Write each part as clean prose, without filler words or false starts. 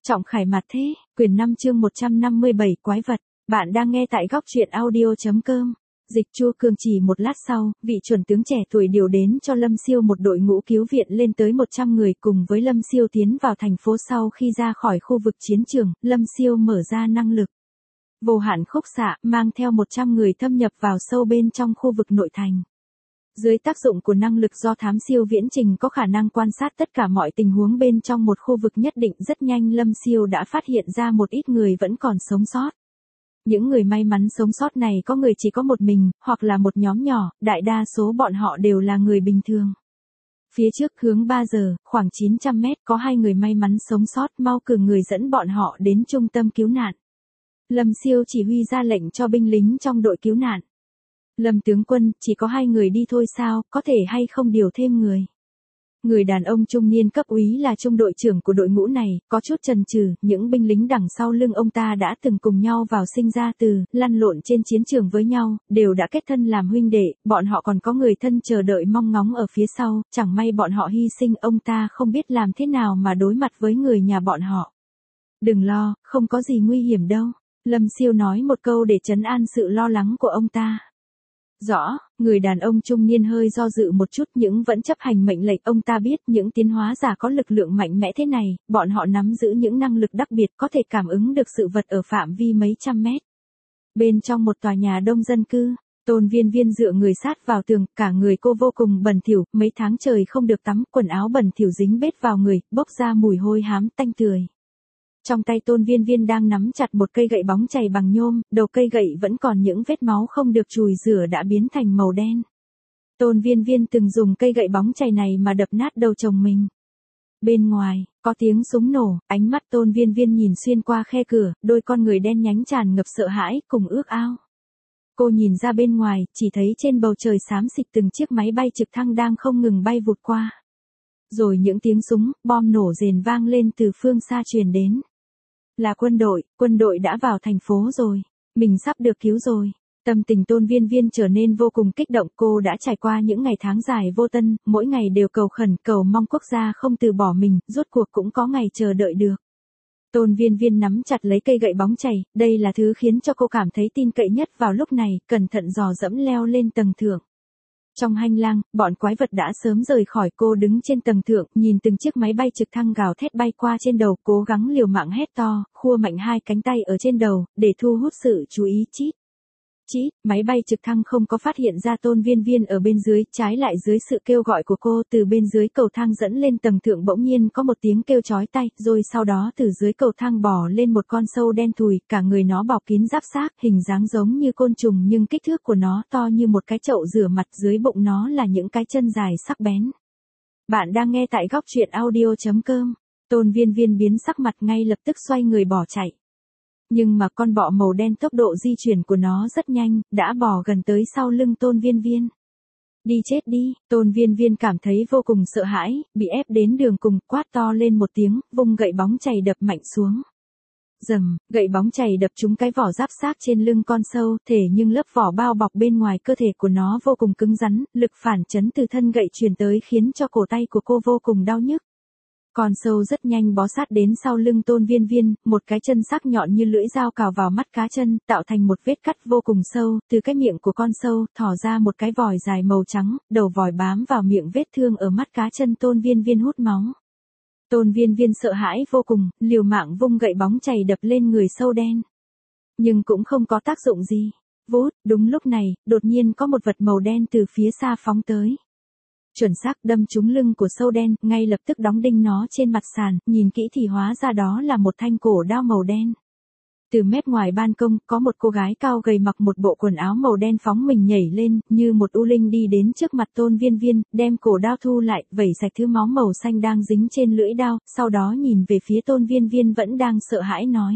Trọng Khải Mặt Thế, quyển 5 chương 157 Quái vật. Bạn đang nghe tại góc truyện audio.com. Dịch Chu Cương chỉ một lát sau, vị chuẩn tướng trẻ tuổi điều đến cho Lâm Siêu một đội ngũ cứu viện lên tới 100 người cùng với Lâm Siêu tiến vào thành phố. Sau khi ra khỏi khu vực chiến trường, Lâm Siêu mở ra năng lực vô hạn khúc xạ, mang theo 100 người thâm nhập vào sâu bên trong khu vực nội thành. Dưới tác dụng của năng lực do thám siêu viễn trình có khả năng quan sát tất cả mọi tình huống bên trong một khu vực nhất định, rất nhanh Lâm Siêu đã phát hiện ra một ít người vẫn còn sống sót. Những người may mắn sống sót này có người chỉ có một mình, hoặc là một nhóm nhỏ, đại đa số bọn họ đều là người bình thường. Phía trước hướng 3 giờ, khoảng 900 mét có 2 người may mắn sống sót, mau cử người dẫn bọn họ đến trung tâm cứu nạn. Lâm Siêu chỉ huy ra lệnh cho binh lính trong đội cứu nạn. Lâm tướng quân, chỉ có 2 người đi thôi sao, có thể hay không điều thêm người? Người đàn ông trung niên cấp úy là trung đội trưởng của đội ngũ này, có chút chần chừ. Những binh lính đằng sau lưng ông ta đã từng cùng nhau vào sinh ra từ, lăn lộn trên chiến trường với nhau, đều đã kết thân làm huynh đệ, bọn họ còn có người thân chờ đợi mong ngóng ở phía sau, chẳng may bọn họ hy sinh, ông ta không biết làm thế nào mà đối mặt với người nhà bọn họ. Đừng lo, không có gì nguy hiểm đâu. Lâm Siêu nói một câu để trấn an sự lo lắng của ông ta. Rõ, người đàn ông trung niên hơi do dự một chút nhưng vẫn chấp hành mệnh lệnh. Ông ta biết những tiến hóa giả có lực lượng mạnh mẽ thế này, bọn họ nắm giữ những năng lực đặc biệt có thể cảm ứng được sự vật ở phạm vi mấy trăm mét. Bên trong một tòa nhà đông dân cư, Tôn Viên Viên dựa người sát vào tường, cả người cô vô cùng bẩn thỉu, mấy tháng trời không được tắm, quần áo bẩn thỉu dính bết vào người, bốc ra mùi hôi hám tanh tưởi. Trong tay Tôn Viên Viên đang nắm chặt một cây gậy bóng chày bằng nhôm, đầu cây gậy vẫn còn những vết máu không được chùi rửa đã biến thành màu đen. Tôn Viên Viên từng dùng cây gậy bóng chày này mà đập nát đầu chồng mình. Bên ngoài, có tiếng súng nổ, ánh mắt Tôn Viên Viên nhìn xuyên qua khe cửa, đôi con người đen nhánh tràn ngập sợ hãi cùng ước ao. Cô nhìn ra bên ngoài, chỉ thấy trên bầu trời xám xịt từng chiếc máy bay trực thăng đang không ngừng bay vụt qua. Rồi những tiếng súng, bom nổ rền vang lên từ phương xa truyền đến. Là quân đội đã vào thành phố rồi, mình sắp được cứu rồi. Tâm tình Tôn Viên Viên trở nên vô cùng kích động, cô đã trải qua những ngày tháng dài vô tân, mỗi ngày đều cầu khẩn cầu mong quốc gia không từ bỏ mình, rốt cuộc cũng có ngày chờ đợi được. Tôn Viên Viên nắm chặt lấy cây gậy bóng chày, đây là thứ khiến cho cô cảm thấy tin cậy nhất vào lúc này, cẩn thận dò dẫm leo lên tầng thượng. Trong hành lang, bọn quái vật đã sớm rời khỏi, cô đứng trên tầng thượng, nhìn từng chiếc máy bay trực thăng gào thét bay qua trên đầu, cố gắng liều mạng hét to, khua mạnh hai cánh tay ở trên đầu, để thu hút sự chú ý. Chít. Chít, máy bay trực thăng không có phát hiện ra Tôn Viên Viên ở bên dưới, trái lại dưới sự kêu gọi của cô, từ bên dưới cầu thang dẫn lên tầng thượng bỗng nhiên có một tiếng kêu chói tai, rồi sau đó từ dưới cầu thang bò lên một con sâu đen thùi, cả người nó bọc kín giáp xác, hình dáng giống như côn trùng nhưng kích thước của nó to như một cái chậu rửa mặt, dưới bụng nó là những cái chân dài sắc bén. Bạn đang nghe tại góc truyện audio.com. Tôn Viên Viên biến sắc mặt, ngay lập tức xoay người bỏ chạy. Nhưng mà con bọ màu đen tốc độ di chuyển của nó rất nhanh, đã bò gần tới sau lưng Tôn Viên Viên. Đi chết đi, Tôn Viên Viên cảm thấy vô cùng sợ hãi, bị ép đến đường cùng, quát to lên một tiếng, vung gậy bóng chày đập mạnh xuống. Rầm, gậy bóng chày đập trúng cái vỏ giáp xác trên lưng con sâu, thể nhưng lớp vỏ bao bọc bên ngoài cơ thể của nó vô cùng cứng rắn, lực phản chấn từ thân gậy truyền tới khiến cho cổ tay của cô vô cùng đau nhức. Con sâu rất nhanh bó sát đến sau lưng Tôn Viên Viên, một cái chân sắc nhọn như lưỡi dao cào vào mắt cá chân, tạo thành một vết cắt vô cùng sâu, từ cái miệng của con sâu, thỏ ra một cái vòi dài màu trắng, đầu vòi bám vào miệng vết thương ở mắt cá chân Tôn Viên Viên hút máu. Tôn Viên Viên sợ hãi vô cùng, liều mạng vung gậy bóng chày đập lên người sâu đen. Nhưng cũng không có tác dụng gì. Vút, đúng lúc này, đột nhiên có một vật màu đen từ phía xa phóng tới. Chuẩn xác đâm trúng lưng của sâu đen, ngay lập tức đóng đinh nó trên mặt sàn, nhìn kỹ thì hóa ra đó là một thanh cổ đao màu đen. Từ mép ngoài ban công, có một cô gái cao gầy mặc một bộ quần áo màu đen phóng mình nhảy lên, như một u linh đi đến trước mặt Tôn Viên Viên, đem cổ đao thu lại, vẩy sạch thứ máu màu xanh đang dính trên lưỡi đao, sau đó nhìn về phía Tôn Viên Viên vẫn đang sợ hãi nói.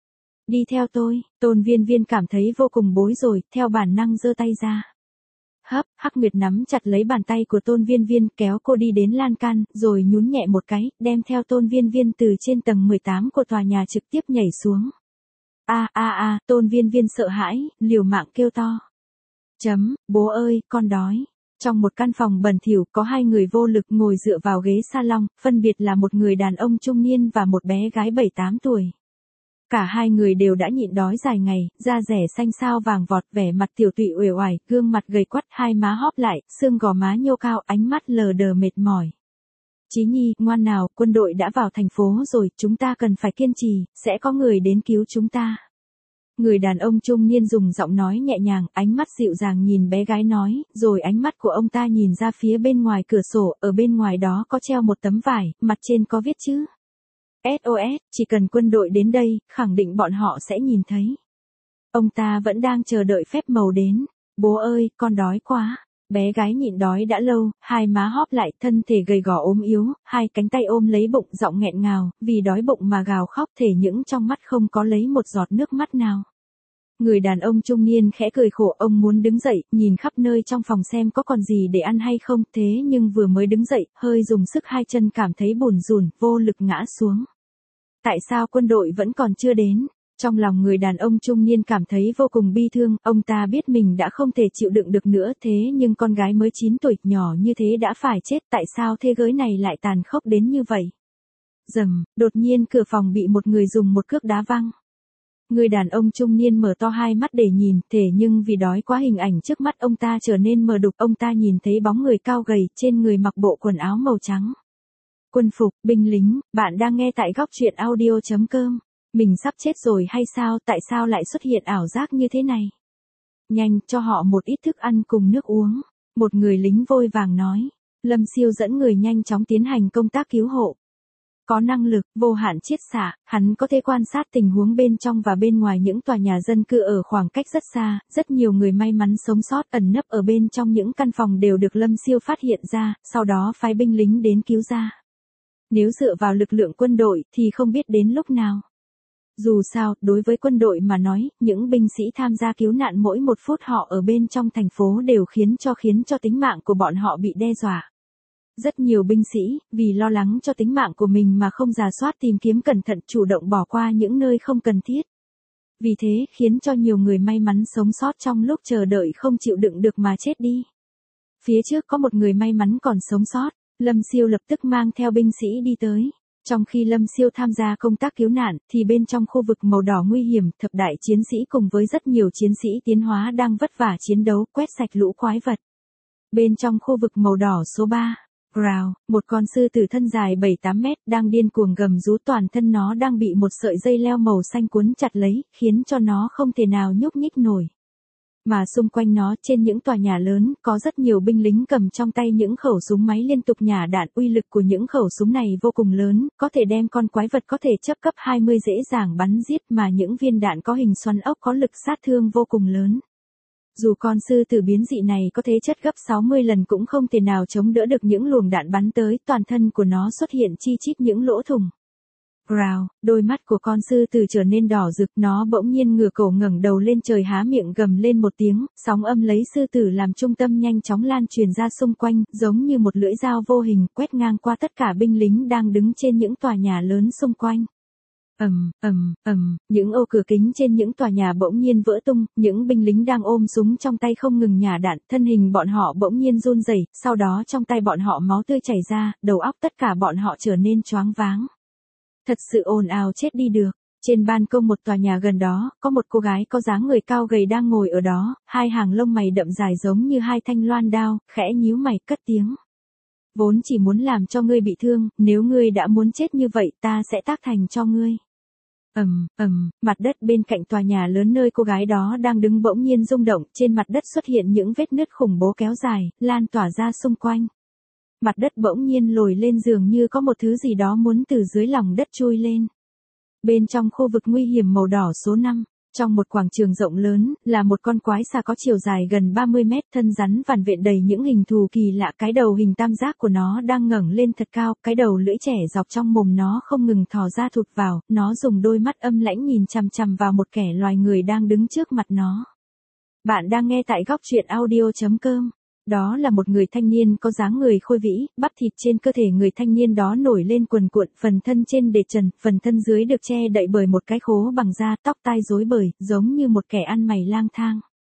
Đi theo tôi. Tôn Viên Viên cảm thấy vô cùng bối rối, theo bản năng giơ tay ra. Hắc Nguyệt nắm chặt lấy bàn tay của Tôn Viên Viên, kéo cô đi đến lan can, rồi nhún nhẹ một cái, đem theo Tôn Viên Viên từ trên tầng 18 của tòa nhà trực tiếp nhảy xuống. Tôn Viên Viên sợ hãi, liều mạng kêu to. Bố ơi, con đói. Trong một căn phòng bẩn thỉu có hai người vô lực ngồi dựa vào ghế salon, phân biệt là một người đàn ông trung niên và một bé gái 7-8 tuổi. Cả hai người đều đã nhịn đói dài ngày, da rẻ xanh xao vàng vọt, vẻ mặt tiểu tụy uể oải, gương mặt gầy quắt, hai má hóp lại, xương gò má nhô cao, ánh mắt lờ đờ mệt mỏi. Chí Nhi, ngoan nào, quân đội đã vào thành phố rồi, chúng ta cần phải kiên trì, sẽ có người đến cứu chúng ta. Người đàn ông trung niên dùng giọng nói nhẹ nhàng, ánh mắt dịu dàng nhìn bé gái nói, rồi ánh mắt của ông ta nhìn ra phía bên ngoài cửa sổ, ở bên ngoài đó có treo một tấm vải, mặt trên có viết chữ SOS, chỉ cần quân đội đến đây, khẳng định bọn họ sẽ nhìn thấy. Ông ta vẫn đang chờ đợi phép màu đến. Bố ơi, con đói quá. Bé gái nhịn đói đã lâu, hai má hóp lại, thân thể gầy gò ốm yếu, hai cánh tay ôm lấy bụng, giọng nghẹn ngào, vì đói bụng mà gào khóc, thể những trong mắt không có lấy một giọt nước mắt nào. Người đàn ông trung niên khẽ cười khổ, ông muốn đứng dậy, nhìn khắp nơi trong phòng xem có còn gì để ăn hay không, thế nhưng vừa mới đứng dậy, hơi dùng sức hai chân cảm thấy bủn rủn, vô lực ngã xuống. Tại sao quân đội vẫn còn chưa đến? Trong lòng người đàn ông trung niên cảm thấy vô cùng bi thương, ông ta biết mình đã không thể chịu đựng được nữa, thế nhưng con gái mới 9 tuổi nhỏ như thế đã phải chết, tại sao thế giới này lại tàn khốc đến như vậy? Rầm, đột nhiên cửa phòng bị một người dùng một cước đá văng. Người đàn ông trung niên mở to hai mắt để nhìn, thế nhưng vì đói quá hình ảnh trước mắt ông ta trở nên mờ đục, ông ta nhìn thấy bóng người cao gầy, trên người mặc bộ quần áo màu trắng. Quân phục, binh lính, bạn đang nghe tại góc truyện audio.com. Mình sắp chết rồi hay sao, tại sao lại xuất hiện ảo giác như thế này? Nhanh, cho họ một ít thức ăn cùng nước uống. Một người lính vội vàng nói. Lâm Siêu dẫn người nhanh chóng tiến hành công tác cứu hộ. Có năng lực, vô hạn chiết xạ, hắn có thể quan sát tình huống bên trong và bên ngoài những tòa nhà dân cư ở khoảng cách rất xa, rất nhiều người may mắn sống sót ẩn nấp ở bên trong những căn phòng đều được Lâm Siêu phát hiện ra, sau đó phái binh lính đến cứu ra. Nếu dựa vào lực lượng quân đội thì không biết đến lúc nào. Dù sao, đối với quân đội mà nói, những binh sĩ tham gia cứu nạn mỗi một phút họ ở bên trong thành phố đều khiến cho tính mạng của bọn họ bị đe dọa. Rất nhiều binh sĩ, vì lo lắng cho tính mạng của mình mà không rà soát tìm kiếm cẩn thận, chủ động bỏ qua những nơi không cần thiết. Vì thế, khiến cho nhiều người may mắn sống sót trong lúc chờ đợi không chịu đựng được mà chết đi. Phía trước có một người may mắn còn sống sót, Lâm Siêu lập tức mang theo binh sĩ đi tới. Trong khi Lâm Siêu tham gia công tác cứu nạn, thì bên trong khu vực màu đỏ nguy hiểm, thập đại chiến sĩ cùng với rất nhiều chiến sĩ tiến hóa đang vất vả chiến đấu, quét sạch lũ quái vật. Bên trong khu vực màu đỏ số 3, Growl, một con sư tử thân dài 7-8 mét, đang điên cuồng gầm rú, toàn thân nó đang bị một sợi dây leo màu xanh cuốn chặt lấy, khiến cho nó không thể nào nhúc nhích nổi. Mà xung quanh nó, trên những tòa nhà lớn, có rất nhiều binh lính cầm trong tay những khẩu súng máy liên tục nhả đạn, uy lực của những khẩu súng này vô cùng lớn, có thể đem con quái vật có thể chấp cấp 20 dễ dàng bắn giết, mà những viên đạn có hình xoắn ốc có lực sát thương vô cùng lớn. Dù con sư tử biến dị này có thế chất gấp 60 lần cũng không thể nào chống đỡ được những luồng đạn bắn tới, toàn thân của nó xuất hiện chi chít những lỗ thủng. Growl, đôi mắt của con sư tử trở nên đỏ rực, nó bỗng nhiên ngửa cổ ngẩng đầu lên trời, há miệng gầm lên một tiếng, sóng âm lấy sư tử làm trung tâm nhanh chóng lan truyền ra xung quanh, giống như một lưỡi dao vô hình quét ngang qua tất cả binh lính đang đứng trên những tòa nhà lớn xung quanh. Những ô cửa kính trên những tòa nhà bỗng nhiên vỡ tung, những binh lính đang ôm súng trong tay không ngừng nhả đạn, thân hình bọn họ bỗng nhiên run rẩy, sau đó trong tay bọn họ máu tươi chảy ra, đầu óc tất cả bọn họ trở nên choáng váng. Thật sự ồn ào chết đi được. Trên ban công một tòa nhà gần đó, có một cô gái có dáng người cao gầy đang ngồi ở đó, hai hàng lông mày đậm dài giống như hai thanh loan đao, khẽ nhíu mày cất tiếng. Vốn chỉ muốn làm cho ngươi bị thương, nếu ngươi đã muốn chết như vậy ta sẽ tác thành cho ngươi. Mặt đất bên cạnh tòa nhà lớn nơi cô gái đó đang đứng bỗng nhiên rung động, trên mặt đất xuất hiện những vết nứt khủng bố kéo dài, lan tỏa ra xung quanh. Mặt đất bỗng nhiên lồi lên dường như có một thứ gì đó muốn từ dưới lòng đất chui lên. Bên trong khu vực nguy hiểm màu đỏ số 5, trong một quảng trường rộng lớn, là một con quái xà có chiều dài gần 30 mét, thân rắn vằn vện đầy những hình thù kỳ lạ, cái đầu hình tam giác của nó đang ngẩng lên thật cao, cái đầu lưỡi trẻ dọc trong mồm nó không ngừng thò ra thụt vào, nó dùng đôi mắt âm lãnh nhìn chằm chằm vào một kẻ loài người đang đứng trước mặt nó. Bạn đang nghe tại góc truyện audio.com. Đó là một người thanh niên có dáng người khôi vĩ, bắp thịt trên cơ thể người thanh niên đó nổi lên cuồn cuộn, phần thân trên để trần, phần thân dưới được che đậy bởi một cái khố bằng da, tóc tai rối bời, giống như một kẻ ăn mày lang thang.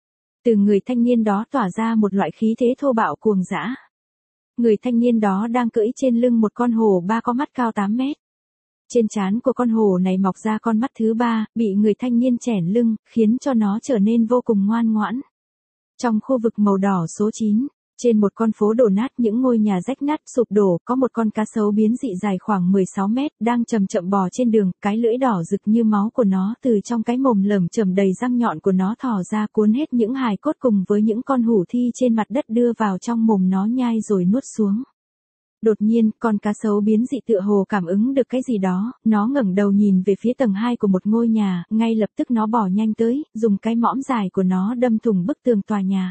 Từ người thanh niên đó tỏa ra một loại khí thế thô bạo cuồng dã. Người thanh niên đó đang cưỡi trên lưng một con hổ ba có mắt cao 8 mét. Trên trán của con hổ này mọc ra con mắt thứ ba, bị người thanh niên chèn lưng, khiến cho nó trở nên vô cùng ngoan ngoãn. Trong khu vực màu đỏ số 9, trên một con phố đổ nát những ngôi nhà rách nát sụp đổ, có một con cá sấu biến dị dài khoảng 16 mét đang chậm chậm bò trên đường, cái lưỡi đỏ rực như máu của nó từ trong cái mồm lởm chởm đầy răng nhọn của nó thò ra cuốn hết những hài cốt cùng với những con hủ thi trên mặt đất đưa vào trong mồm nó nhai rồi nuốt xuống. Đột nhiên, con cá sấu biến dị tựa hồ cảm ứng được cái gì đó, nó ngẩng đầu nhìn về phía tầng 2 của một ngôi nhà, ngay lập tức nó bò nhanh tới, dùng cái mõm dài của nó đâm thủng bức tường tòa nhà.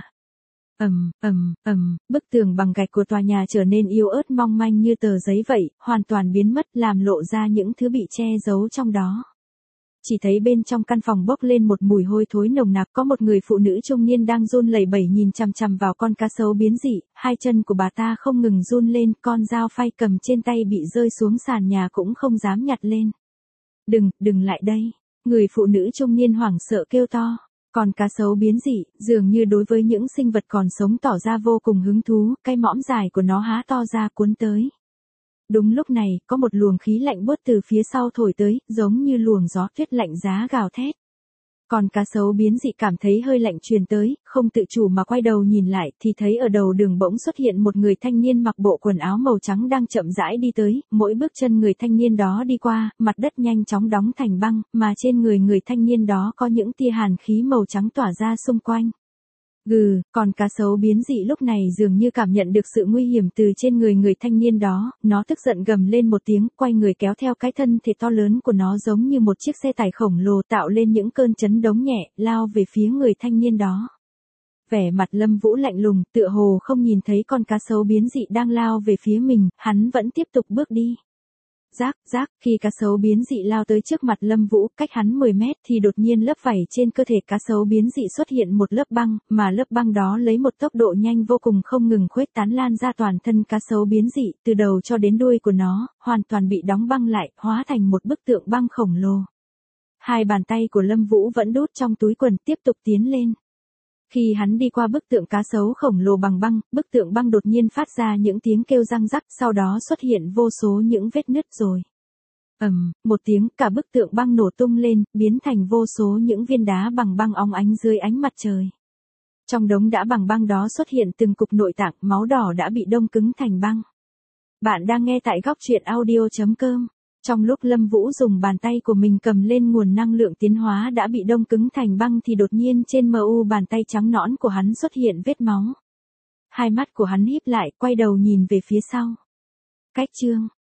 Bức tường bằng gạch của tòa nhà trở nên yếu ớt mong manh như tờ giấy vậy, hoàn toàn biến mất, làm lộ ra những thứ bị che giấu trong đó. Chỉ thấy bên trong căn phòng bốc lên một mùi hôi thối nồng nặc, có một người phụ nữ trung niên đang run lẩy bẩy nhìn chằm chằm vào con cá sấu biến dị, hai chân của bà ta không ngừng run lên, con dao phay cầm trên tay bị rơi xuống sàn nhà cũng không dám nhặt lên. Đừng lại đây, người phụ nữ trung niên hoảng sợ kêu to. Còn cá sấu biến dị, dường như đối với những sinh vật còn sống tỏ ra vô cùng hứng thú, cái mõm dài của nó há to ra cuốn tới. Đúng lúc này, có một luồng khí lạnh buốt từ phía sau thổi tới, giống như luồng gió tuyết lạnh giá gào thét. Còn cá sấu biến dị cảm thấy hơi lạnh truyền tới, không tự chủ mà quay đầu nhìn lại, thì thấy ở đầu đường bỗng xuất hiện một người thanh niên mặc bộ quần áo màu trắng đang chậm rãi đi tới, mỗi bước chân người thanh niên đó đi qua, mặt đất nhanh chóng đóng thành băng, mà trên người thanh niên đó có những tia hàn khí màu trắng tỏa ra xung quanh. Còn cá sấu biến dị lúc này dường như cảm nhận được sự nguy hiểm từ trên người thanh niên đó, nó tức giận gầm lên một tiếng, quay người kéo theo cái thân thể to lớn của nó giống như một chiếc xe tải khổng lồ tạo lên những cơn chấn động nhẹ, lao về phía người thanh niên đó. Vẻ mặt Lâm Vũ lạnh lùng, tựa hồ không nhìn thấy con cá sấu biến dị đang lao về phía mình, hắn vẫn tiếp tục bước đi. Rác, khi cá sấu biến dị lao tới trước mặt Lâm Vũ, cách hắn 10 mét thì đột nhiên lớp vảy trên cơ thể cá sấu biến dị xuất hiện một lớp băng, mà lớp băng đó lấy một tốc độ nhanh vô cùng không ngừng khuếch tán lan ra toàn thân cá sấu biến dị, từ đầu cho đến đuôi của nó, hoàn toàn bị đóng băng lại, hóa thành một bức tượng băng khổng lồ. Hai bàn tay của Lâm Vũ vẫn đút trong túi quần tiếp tục tiến lên. Khi hắn đi qua bức tượng cá sấu khổng lồ bằng băng, bức tượng băng đột nhiên phát ra những tiếng kêu răng rắc, sau đó xuất hiện vô số những vết nứt rồi. Một tiếng, cả bức tượng băng nổ tung lên, biến thành vô số những viên đá bằng băng óng ánh dưới ánh mặt trời. Trong đống đá bằng băng đó xuất hiện từng cục nội tạng, máu đỏ đã bị đông cứng thành băng. Bạn đang nghe tại góc truyện audio.com. Trong lúc Lâm Vũ dùng bàn tay của mình cầm lên nguồn năng lượng tiến hóa đã bị đông cứng thành băng thì đột nhiên trên bàn tay trắng nõn của hắn xuất hiện vết máu. Hai mắt của hắn híp lại, quay đầu nhìn về phía sau. Cách chương